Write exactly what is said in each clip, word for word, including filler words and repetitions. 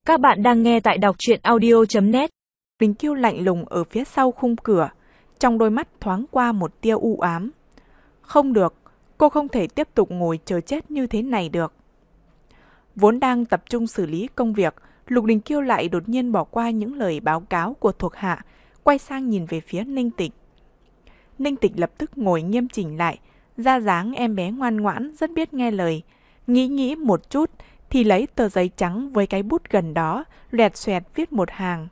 Các bạn đang nghe tại đọc truyện audio chấm net. Đình Kiêu lạnh lùng ở phía sau khung cửa, trong đôi mắt thoáng qua một tia u ám. Không được, cô không thể tiếp tục ngồi chờ chết như thế này được. Vốn đang tập trung xử lý công việc, Lục Đình Kiêu lại đột nhiên bỏ qua những lời báo cáo của thuộc hạ, quay sang nhìn về phía Ninh Tịch. Ninh Tịch lập tức ngồi nghiêm chỉnh lại, ra dáng em bé ngoan ngoãn, rất biết nghe lời. Nghĩ nghĩ một chút thì lấy tờ giấy trắng với cái bút gần đó, loẹt xoẹt viết một hàng.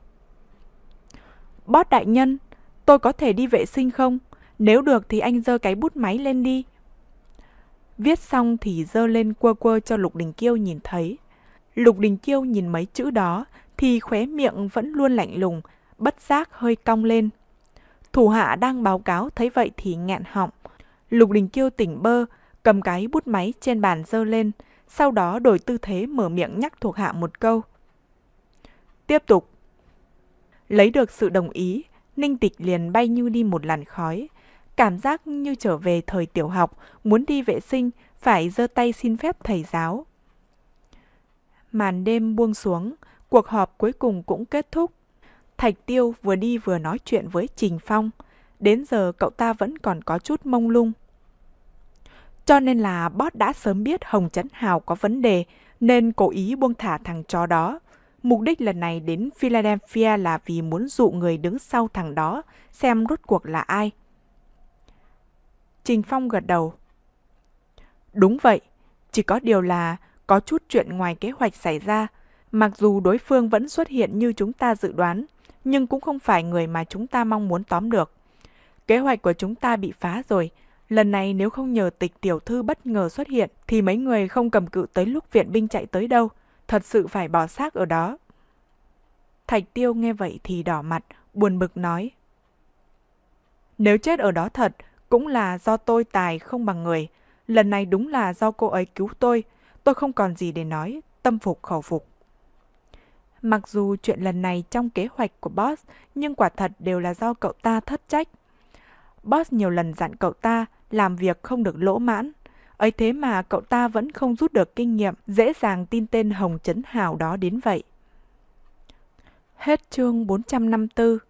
Boss đại nhân, tôi có thể đi vệ sinh không? Nếu được thì anh giơ cái bút máy lên đi. Viết xong thì giơ lên quơ quơ cho Lục Đình Kiêu nhìn thấy. Lục Đình Kiêu nhìn mấy chữ đó thì khóe miệng vẫn luôn lạnh lùng, bất giác hơi cong lên. Thủ hạ đang báo cáo thấy vậy thì nghẹn họng. Lục Đình Kiêu tỉnh bơ, cầm cái bút máy trên bàn giơ lên, sau đó đổi tư thế mở miệng nhắc thuộc hạ một câu. Tiếp tục. Lấy được sự đồng ý, Ninh Tịch liền bay như đi một làn khói. Cảm giác như trở về thời tiểu học, muốn đi vệ sinh, phải giơ tay xin phép thầy giáo. Màn đêm buông xuống, cuộc họp cuối cùng cũng kết thúc. Thạch Tiêu vừa đi vừa nói chuyện với Trình Phong. Đến giờ cậu ta vẫn còn có chút mông lung. Cho nên là boss đã sớm biết Hồng Trấn Hào có vấn đề, nên cố ý buông thả thằng chó đó. Mục đích lần này đến Philadelphia là vì muốn dụ người đứng sau thằng đó, xem rốt cuộc là ai. Trình Phong gật đầu. Đúng vậy, chỉ có điều là có chút chuyện ngoài kế hoạch xảy ra. Mặc dù đối phương vẫn xuất hiện như chúng ta dự đoán, nhưng cũng không phải người mà chúng ta mong muốn tóm được. Kế hoạch của chúng ta bị phá rồi. Lần này nếu không nhờ Tịch tiểu thư bất ngờ xuất hiện thì mấy người không cầm cự tới lúc viện binh chạy tới đâu. Thật sự phải bỏ xác ở đó. Thạch Tiêu nghe vậy thì đỏ mặt, buồn bực nói. Nếu chết ở đó thật, cũng là do tôi tài không bằng người. Lần này đúng là do cô ấy cứu tôi. Tôi không còn gì để nói, tâm phục khẩu phục. Mặc dù chuyện lần này trong kế hoạch của boss, nhưng quả thật đều là do cậu ta thất trách. Boss nhiều lần dặn cậu ta làm việc không được lỗ mãn. Ấy thế mà cậu ta vẫn không rút được kinh nghiệm, dễ dàng tin tên Hồng Trấn Hào đó đến vậy. Hết chương bốn trăm năm mươi tư.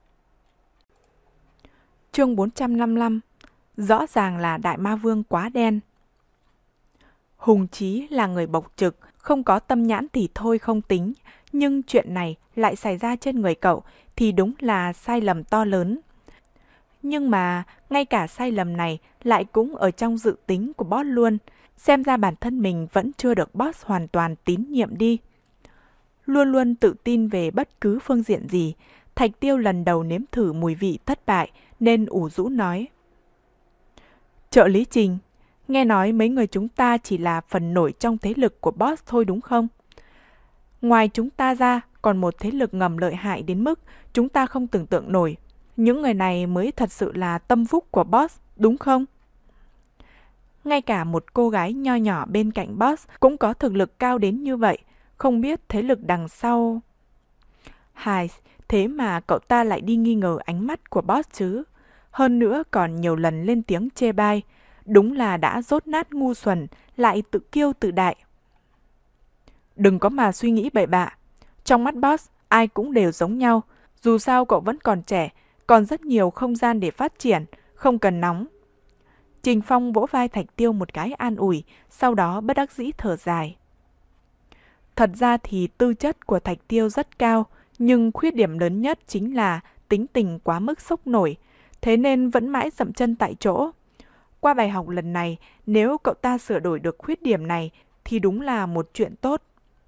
Chương bốn trăm năm mươi lăm. Rõ ràng là Đại Ma Vương quá đen. Hùng Chí là người bộc trực, không có tâm nhãn thì thôi không tính, nhưng chuyện này lại xảy ra trên người cậu thì đúng là sai lầm to lớn. Nhưng mà ngay cả sai lầm này lại cũng ở trong dự tính của boss luôn, xem ra bản thân mình vẫn chưa được boss hoàn toàn tín nhiệm đi. Luôn luôn tự tin về bất cứ phương diện gì, Thạch Tiêu lần đầu nếm thử mùi vị thất bại nên ủ rũ nói. Trợ lý Trình, nghe nói mấy người chúng ta chỉ là phần nổi trong thế lực của boss thôi đúng không? Ngoài chúng ta ra, còn một thế lực ngầm lợi hại đến mức chúng ta không tưởng tượng nổi. Những người này mới thật sự là tâm phúc của boss, đúng không? Ngay cả một cô gái nho nhỏ bên cạnh boss cũng có thực lực cao đến như vậy, không biết thế lực đằng sau. Hài, thế mà cậu ta lại đi nghi ngờ ánh mắt của boss chứ. Hơn nữa còn nhiều lần lên tiếng chê bai, đúng là đã dốt nát ngu xuẩn, lại tự kiêu tự đại. Đừng có mà suy nghĩ bậy bạ. Trong mắt boss, ai cũng đều giống nhau. Dù sao cậu vẫn còn trẻ, còn rất nhiều không gian để phát triển, không cần nóng. Trình Phong vỗ vai Thạch Tiêu một cái an ủi, sau đó bất đắc dĩ thở dài. Thật ra thì tư chất của Thạch Tiêu rất cao, nhưng khuyết điểm lớn nhất chính là tính tình quá mức sốc nổi, thế nên vẫn mãi dậm chân tại chỗ. Qua bài học lần này, nếu cậu ta sửa đổi được khuyết điểm này thì đúng là một chuyện tốt.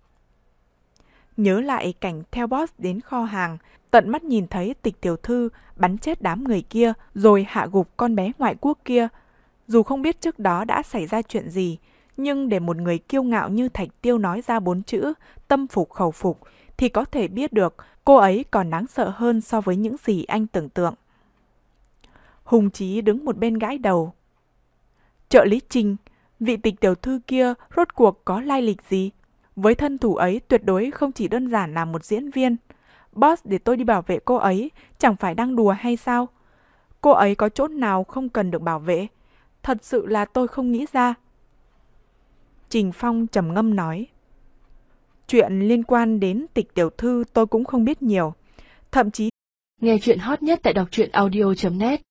Nhớ lại cảnh theo boss đến kho hàng, tận mắt nhìn thấy Tịch tiểu thư bắn chết đám người kia rồi hạ gục con bé ngoại quốc kia. Dù không biết trước đó đã xảy ra chuyện gì, nhưng để một người kiêu ngạo như Thạch Tiêu nói ra bốn chữ tâm phục khẩu phục thì có thể biết được cô ấy còn đáng sợ hơn so với những gì anh tưởng tượng. Hùng Chí đứng một bên gãi đầu. Trợ lý Trình, vị Tịch tiểu thư kia rốt cuộc có lai lịch gì? Với thân thủ ấy tuyệt đối không chỉ đơn giản là một diễn viên. Boss để tôi đi bảo vệ cô ấy, chẳng phải đang đùa hay sao? Cô ấy có chỗ nào không cần được bảo vệ? Thật sự là tôi không nghĩ ra. Trình Phong trầm ngâm nói. Chuyện liên quan đến Tịch tiểu thư tôi cũng không biết nhiều. Thậm chí nghe chuyện hot nhất tại đọc truyện audio chấm net